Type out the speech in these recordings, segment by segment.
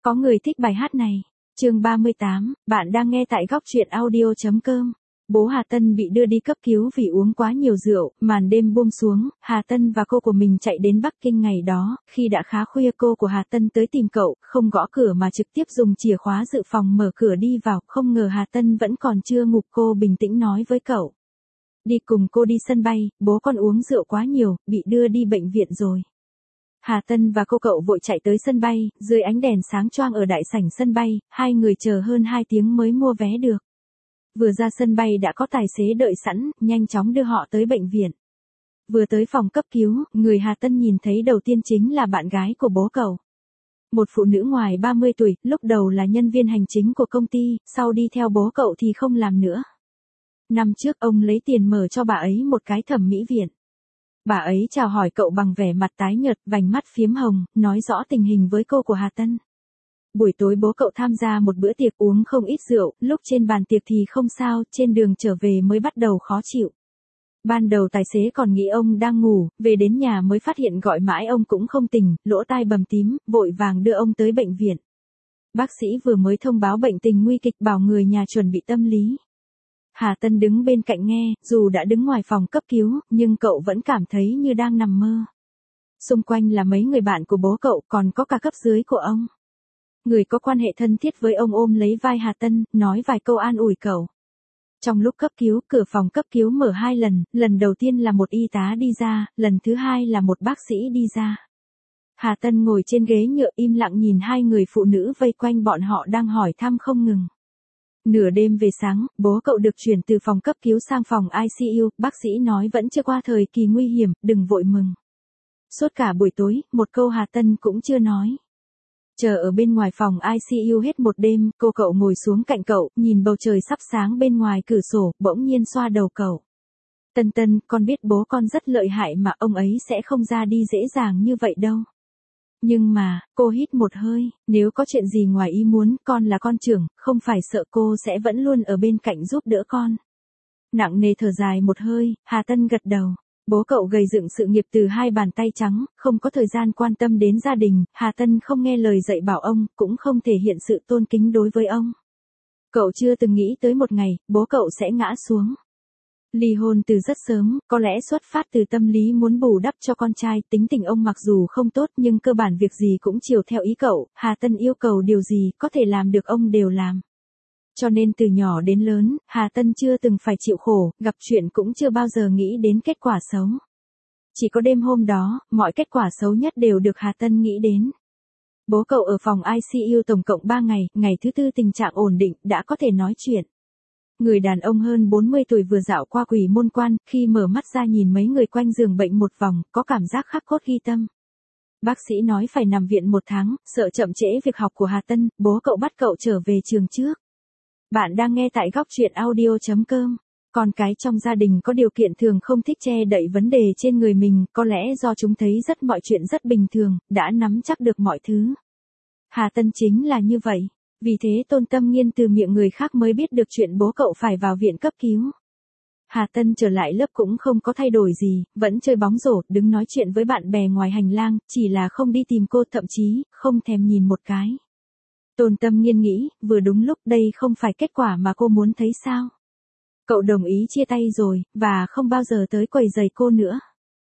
Có người thích bài hát này. Chương 38, bạn đang nghe tại góc truyện audio.com. Bố Hà Tân bị đưa đi cấp cứu vì uống quá nhiều rượu, màn đêm buông xuống, Hà Tân và cô của mình chạy đến Bắc Kinh ngày đó, khi đã khá khuya cô của Hà Tân tới tìm cậu, không gõ cửa mà trực tiếp dùng chìa khóa dự phòng mở cửa đi vào, không ngờ Hà Tân vẫn còn chưa ngủ, cô bình tĩnh nói với cậu. Đi cùng cô đi sân bay, bố con uống rượu quá nhiều, bị đưa đi bệnh viện rồi. Hà Tân và cô cậu vội chạy tới sân bay, dưới ánh đèn sáng choang ở đại sảnh sân bay, hai người chờ hơn 2 tiếng mới mua vé được. Vừa ra sân bay đã có tài xế đợi sẵn, nhanh chóng đưa họ tới bệnh viện. Vừa tới phòng cấp cứu, người Hà Tân nhìn thấy đầu tiên chính là bạn gái của bố cậu. Một phụ nữ ngoài 30 tuổi, lúc đầu là nhân viên hành chính của công ty, sau đi theo bố cậu thì không làm nữa. Năm trước ông lấy tiền mở cho bà ấy một cái thẩm mỹ viện. Bà ấy chào hỏi cậu bằng vẻ mặt tái nhợt, vành mắt phiếm hồng, nói rõ tình hình với cô của Hà Tân. Buổi tối bố cậu tham gia một bữa tiệc uống không ít rượu, lúc trên bàn tiệc thì không sao, trên đường trở về mới bắt đầu khó chịu. Ban đầu tài xế còn nghĩ ông đang ngủ, về đến nhà mới phát hiện gọi mãi ông cũng không tỉnh, lỗ tai bầm tím, vội vàng đưa ông tới bệnh viện. Bác sĩ vừa mới thông báo bệnh tình nguy kịch, bảo người nhà chuẩn bị tâm lý. Hà Tân đứng bên cạnh nghe, dù đã đứng ngoài phòng cấp cứu, nhưng cậu vẫn cảm thấy như đang nằm mơ. Xung quanh là mấy người bạn của bố cậu, còn có cả cấp dưới của ông. Người có quan hệ thân thiết với ông ôm lấy vai Hà Tân, nói vài câu an ủi cậu. Trong lúc cấp cứu, cửa phòng cấp cứu mở 2 lần, lần đầu tiên là một y tá đi ra, lần thứ hai là một bác sĩ đi ra. Hà Tân ngồi trên ghế nhựa im lặng nhìn hai người phụ nữ vây quanh bọn họ đang hỏi thăm không ngừng. Nửa đêm về sáng, bố cậu được chuyển từ phòng cấp cứu sang phòng ICU, bác sĩ nói vẫn chưa qua thời kỳ nguy hiểm, đừng vội mừng. Suốt cả buổi tối, một câu Hà Tân cũng chưa nói. Chờ ở bên ngoài phòng ICU hết một đêm, cô cậu ngồi xuống cạnh cậu, nhìn bầu trời sắp sáng bên ngoài cửa sổ, bỗng nhiên xoa đầu cậu. Tân Tân, con biết bố con rất lợi hại mà ông ấy sẽ không ra đi dễ dàng như vậy đâu. Nhưng mà, cô hít một hơi, nếu có chuyện gì ngoài ý muốn, con là con trưởng, không phải sợ cô sẽ vẫn luôn ở bên cạnh giúp đỡ con. Nặng nề thở dài một hơi, Hà Tân gật đầu. Bố cậu gầy dựng sự nghiệp từ 2 bàn tay trắng, không có thời gian quan tâm đến gia đình, Hà Tân không nghe lời dạy bảo ông, cũng không thể hiện sự tôn kính đối với ông. Cậu chưa từng nghĩ tới một ngày, bố cậu sẽ ngã xuống. Ly hôn từ rất sớm, có lẽ xuất phát từ tâm lý muốn bù đắp cho con trai, tính tình ông mặc dù không tốt nhưng cơ bản việc gì cũng chiều theo ý cậu, Hà Tân yêu cầu điều gì có thể làm được ông đều làm. Cho nên từ nhỏ đến lớn, Hà Tân chưa từng phải chịu khổ, gặp chuyện cũng chưa bao giờ nghĩ đến kết quả xấu. Chỉ có đêm hôm đó, mọi kết quả xấu nhất đều được Hà Tân nghĩ đến. Bố cậu ở phòng ICU tổng cộng 3 ngày, ngày thứ 4 tình trạng ổn định, đã có thể nói chuyện. Người đàn ông hơn 40 tuổi vừa dạo qua Quỷ Môn Quan, khi mở mắt ra nhìn mấy người quanh giường bệnh một vòng, có cảm giác khắc cốt ghi tâm. Bác sĩ nói phải nằm viện 1 tháng, sợ chậm trễ việc học của Hà Tân, bố cậu bắt cậu trở về trường trước. Bạn đang nghe tại góc truyện audio.com. Con cái trong gia đình có điều kiện thường không thích che đậy vấn đề trên người mình, có lẽ do chúng thấy mọi chuyện rất bình thường, đã nắm chắc được mọi thứ. Hà Tân chính là như vậy. Vì thế Tôn Tâm Nghiên từ miệng người khác mới biết được chuyện bố cậu phải vào viện cấp cứu. Hà Tân trở lại lớp cũng không có thay đổi gì, vẫn chơi bóng rổ, đứng nói chuyện với bạn bè ngoài hành lang, chỉ là không đi tìm cô, thậm chí không thèm nhìn một cái. Tôn Tâm Nghiên nghĩ, vừa đúng lúc, đây không phải kết quả mà cô muốn thấy sao. Cậu đồng ý chia tay rồi, và không bao giờ tới quầy giày cô nữa.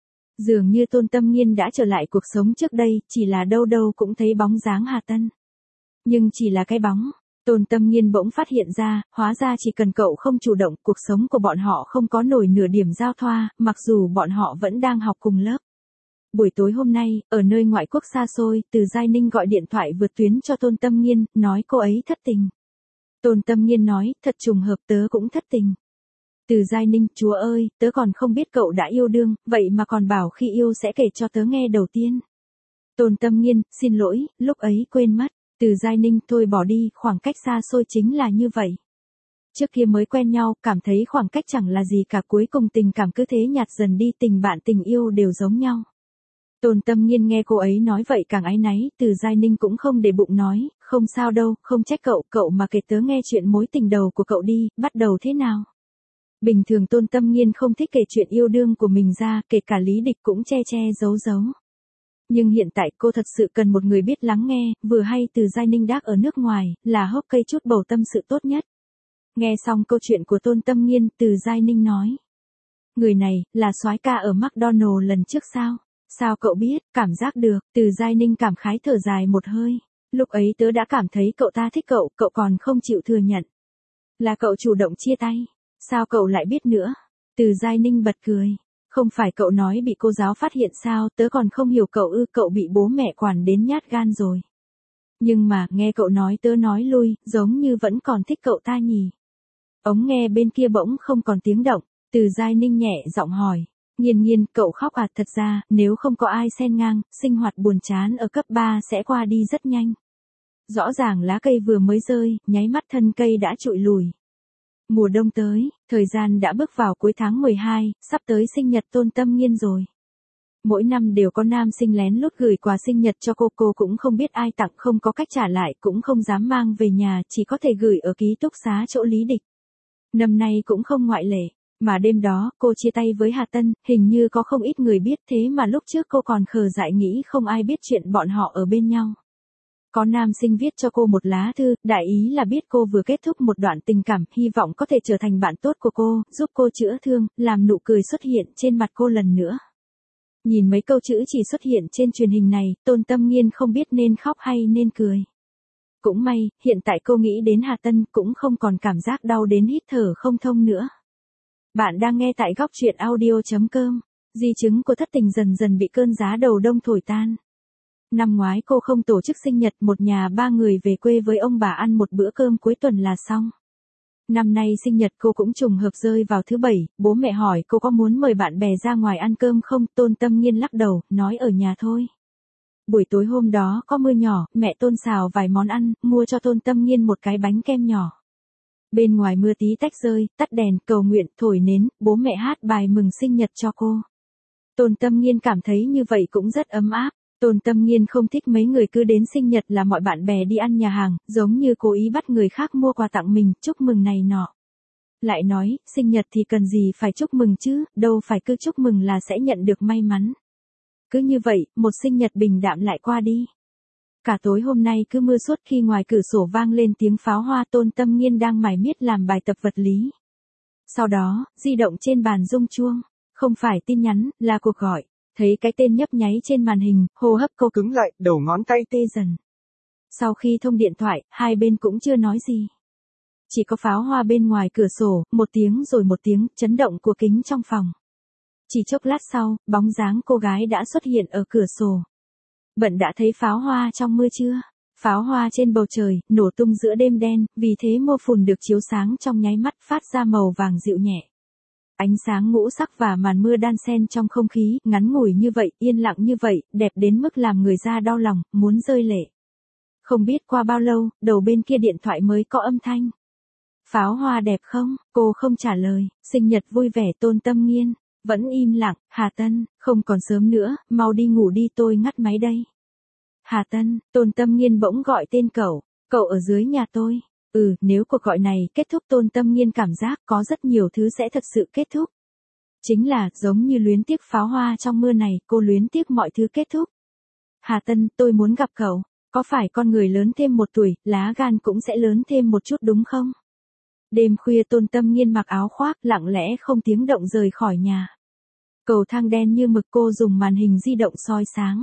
Dường như Tôn Tâm Nghiên đã trở lại cuộc sống trước đây, chỉ là đâu đâu cũng thấy bóng dáng Hà Tân. Nhưng chỉ là cái bóng, Tôn Tâm Nghiên bỗng phát hiện ra, hóa ra chỉ cần cậu không chủ động, cuộc sống của bọn họ không có nổi nửa điểm giao thoa, mặc dù bọn họ vẫn đang học cùng lớp. Buổi tối hôm nay, ở nơi ngoại quốc xa xôi, Từ Giai Ninh gọi điện thoại vượt tuyến cho Tôn Tâm Nghiên, nói cô ấy thất tình. Tôn Tâm Nghiên nói, thật trùng hợp, tớ cũng thất tình. Từ Giai Ninh, chúa ơi, tớ còn không biết cậu đã yêu đương, vậy mà còn bảo khi yêu sẽ kể cho tớ nghe đầu tiên. Tôn Tâm Nghiên, xin lỗi, lúc ấy quên mất. Từ Giai Ninh, thôi bỏ đi, khoảng cách xa xôi chính là như vậy. Trước kia mới quen nhau, cảm thấy khoảng cách chẳng là gì cả, cuối cùng tình cảm cứ thế nhạt dần đi, tình bạn tình yêu đều giống nhau. Tôn Tâm Nghiên nghe cô ấy nói vậy càng áy náy, Từ Giai Ninh cũng không để bụng nói, không sao đâu, không trách cậu mà kể tớ nghe chuyện mối tình đầu của cậu đi, bắt đầu thế nào? Bình thường Tôn Tâm Nghiên không thích kể chuyện yêu đương của mình ra, kể cả Lý Địch cũng che giấu. Nhưng hiện tại cô thật sự cần một người biết lắng nghe, vừa hay Từ Giai Ninh Đác ở nước ngoài, là hốc cây chút bầu tâm sự tốt nhất. Nghe xong câu chuyện của Tôn Tâm Nghiên, Từ Giai Ninh nói. Người này, là soái ca ở McDonald lần trước sao? Sao cậu biết, cảm giác được, Từ Giai Ninh cảm khái thở dài một hơi. Lúc ấy tớ đã cảm thấy cậu ta thích cậu, cậu còn không chịu thừa nhận. Là cậu chủ động chia tay. Sao cậu lại biết nữa? Từ Giai Ninh bật cười. Không phải cậu nói bị cô giáo phát hiện sao, tớ còn không hiểu cậu cậu bị bố mẹ quản đến nhát gan rồi. Nhưng mà, nghe cậu nói tớ nói lui, giống như vẫn còn thích cậu ta nhỉ. Ống nghe bên kia bỗng không còn tiếng động, Từ Giai Ninh nhẹ giọng hỏi. Nghiên Nghiên, cậu khóc à? Thật ra, nếu không có ai xen ngang, sinh hoạt buồn chán ở cấp 3 sẽ qua đi rất nhanh. Rõ ràng lá cây vừa mới rơi, nháy mắt thân cây đã trụi lùi. Mùa đông tới, thời gian đã bước vào cuối tháng 12, sắp tới sinh nhật Tôn Tâm Nghiên rồi. Mỗi năm đều có nam sinh lén lút gửi quà sinh nhật cho cô cũng không biết ai tặng, không có cách trả lại, cũng không dám mang về nhà, chỉ có thể gửi ở ký túc xá chỗ Lý Địch. Năm nay cũng không ngoại lệ, mà đêm đó cô chia tay với Hà Tân, hình như có không ít người biết, thế mà lúc trước cô còn khờ dại nghĩ không ai biết chuyện bọn họ ở bên nhau. Có nam sinh viết cho cô một lá thư, đại ý là biết cô vừa kết thúc một đoạn tình cảm, hy vọng có thể trở thành bạn tốt của cô, giúp cô chữa thương, làm nụ cười xuất hiện trên mặt cô lần nữa. Nhìn mấy câu chữ chỉ xuất hiện trên truyền hình này, Tôn Tâm Nghiên không biết nên khóc hay nên cười. Cũng may, hiện tại cô nghĩ đến Hà Tân cũng không còn cảm giác đau đến hít thở không thông nữa. Bạn đang nghe tại góc truyện audio.com. Di chứng của thất tình dần dần bị cơn giá đầu đông thổi tan. Năm ngoái cô không tổ chức sinh nhật, một nhà 3 người về quê với ông bà ăn một bữa cơm cuối tuần là xong. Năm nay sinh nhật cô cũng trùng hợp rơi vào thứ Bảy, bố mẹ hỏi cô có muốn mời bạn bè ra ngoài ăn cơm không, Tôn Tâm Nghiên lắc đầu, nói ở nhà thôi. Buổi tối hôm đó có mưa nhỏ, mẹ Tôn xào vài món ăn, mua cho Tôn Tâm Nghiên một cái bánh kem nhỏ. Bên ngoài mưa tí tách rơi, tắt đèn, cầu nguyện, thổi nến, bố mẹ hát bài mừng sinh nhật cho cô. Tôn Tâm Nghiên cảm thấy như vậy cũng rất ấm áp. Tôn Tâm Nghiên không thích mấy người cứ đến sinh nhật là mọi bạn bè đi ăn nhà hàng, giống như cố ý bắt người khác mua quà tặng mình, chúc mừng này nọ. Lại nói, sinh nhật thì cần gì phải chúc mừng chứ, đâu phải cứ chúc mừng là sẽ nhận được may mắn. Cứ như vậy, một sinh nhật bình đạm lại qua đi. Cả tối hôm nay cứ mưa suốt, khi ngoài cửa sổ vang lên tiếng pháo hoa, Tôn Tâm Nghiên đang mải miết làm bài tập vật lý. Sau đó, di động trên bàn rung chuông, không phải tin nhắn, là cuộc gọi. Thấy cái tên nhấp nháy trên màn hình, hô hấp cô cứng lại, đầu ngón tay tê dần. Sau khi thông điện thoại, hai bên cũng chưa nói gì. Chỉ có pháo hoa bên ngoài cửa sổ, một tiếng rồi một tiếng, chấn động của kính trong phòng. Chỉ chốc lát sau, bóng dáng cô gái đã xuất hiện ở cửa sổ. Bận đã thấy pháo hoa trong mưa chưa? Pháo hoa trên bầu trời, nổ tung giữa đêm đen, vì thế mưa phùn được chiếu sáng trong nháy mắt, phát ra màu vàng dịu nhẹ. Ánh sáng ngũ sắc và màn mưa đan xen trong không khí, ngắn ngủi như vậy, yên lặng như vậy, đẹp đến mức làm người ta đau lòng, muốn rơi lệ. Không biết qua bao lâu, đầu bên kia điện thoại mới có âm thanh. Pháo hoa đẹp không? Cô không trả lời, sinh nhật vui vẻ Tôn Tâm Nghiên. Vẫn im lặng, Hà Tân, không còn sớm nữa, mau đi ngủ đi, tôi ngắt máy đây. Hà Tân, Tôn Tâm Nghiên bỗng gọi tên cậu ở dưới nhà tôi. Nếu cuộc gọi này kết thúc, Tôn Tâm Nghiên cảm giác có rất nhiều thứ sẽ thật sự kết thúc. Chính là, giống như luyến tiếc pháo hoa trong mưa này, cô luyến tiếc mọi thứ kết thúc. Hà Tân, tôi muốn gặp cậu. Có phải con người lớn thêm một tuổi, lá gan cũng sẽ lớn thêm một chút đúng không? Đêm khuya Tôn Tâm Nghiên mặc áo khoác, lặng lẽ không tiếng động rời khỏi nhà. Cầu thang đen như mực, cô dùng màn hình di động soi sáng.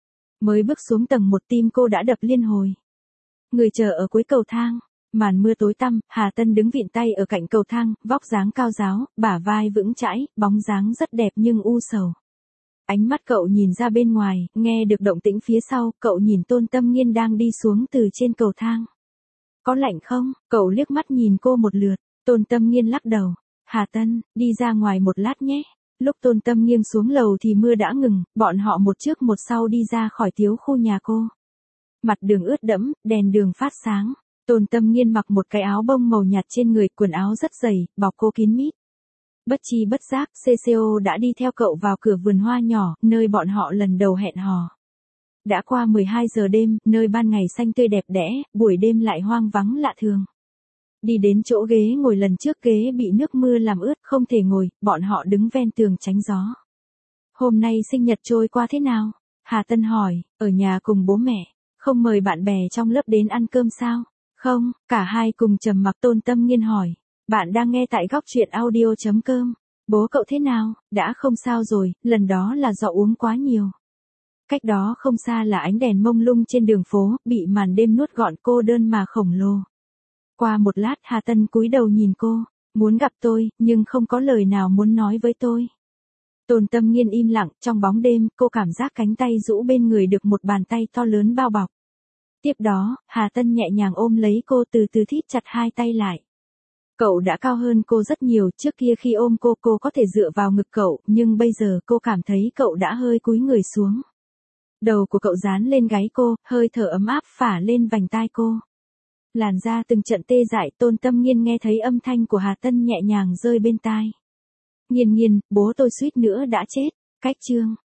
Mới bước xuống tầng 1 tim cô đã đập liên hồi. Người chờ ở cuối cầu thang. Màn mưa tối tăm, Hà Tân đứng vịn tay ở cạnh cầu thang, vóc dáng cao ráo, bả vai vững chãi, bóng dáng rất đẹp nhưng u sầu. Ánh mắt cậu nhìn ra bên ngoài, nghe được động tĩnh phía sau, cậu nhìn Tôn Tâm Nghiên đang đi xuống từ trên cầu thang. Có lạnh không? Cậu liếc mắt nhìn cô một lượt, Tôn Tâm Nghiên lắc đầu. Hà Tân, đi ra ngoài một lát nhé. Lúc Tôn Tâm Nghiên xuống lầu thì mưa đã ngừng, bọn họ một trước một sau đi ra khỏi tiếu khu nhà cô. Mặt đường ướt đẫm, đèn đường phát sáng. Tôn Tâm Nghiên mặc một cái áo bông màu nhạt trên người, quần áo rất dày, bọc cô kín mít. Bất chi bất giác, CCO đã đi theo cậu vào cửa vườn hoa nhỏ, nơi bọn họ lần đầu hẹn hò. Đã qua 12 giờ đêm, nơi ban ngày xanh tươi đẹp đẽ, buổi đêm lại hoang vắng lạ thường. Đi đến chỗ ghế ngồi lần trước, ghế bị nước mưa làm ướt, không thể ngồi, bọn họ đứng ven tường tránh gió. Hôm nay sinh nhật trôi qua thế nào? Hà Tân hỏi, ở nhà cùng bố mẹ, không mời bạn bè trong lớp đến ăn cơm sao? Không, cả hai cùng trầm mặc. Tôn Tâm Nghiên hỏi, bạn đang nghe tại góc truyện audio.com. Bố cậu thế nào, đã không sao rồi, lần đó là do uống quá nhiều. Cách đó không xa là ánh đèn mông lung trên đường phố, bị màn đêm nuốt gọn, cô đơn mà khổng lồ. Qua một lát Hà Tân cúi đầu nhìn cô, muốn gặp tôi, nhưng không có lời nào muốn nói với tôi. Tôn Tâm Nghiên im lặng, trong bóng đêm, cô cảm giác cánh tay rũ bên người được một bàn tay to lớn bao bọc. Tiếp đó, Hà Tân nhẹ nhàng ôm lấy cô, từ từ thít chặt hai tay lại. Cậu đã cao hơn cô rất nhiều, trước kia khi ôm cô có thể dựa vào ngực cậu, nhưng bây giờ cô cảm thấy cậu đã hơi cúi người xuống. Đầu của cậu dán lên gáy cô, hơi thở ấm áp phả lên vành tai cô. Làn da từng trận tê dại. Tôn Tâm Nghiên nghe thấy âm thanh của Hà Tân nhẹ nhàng rơi bên tai. Nghiên nghiên, bố tôi suýt nữa đã chết. Cách chương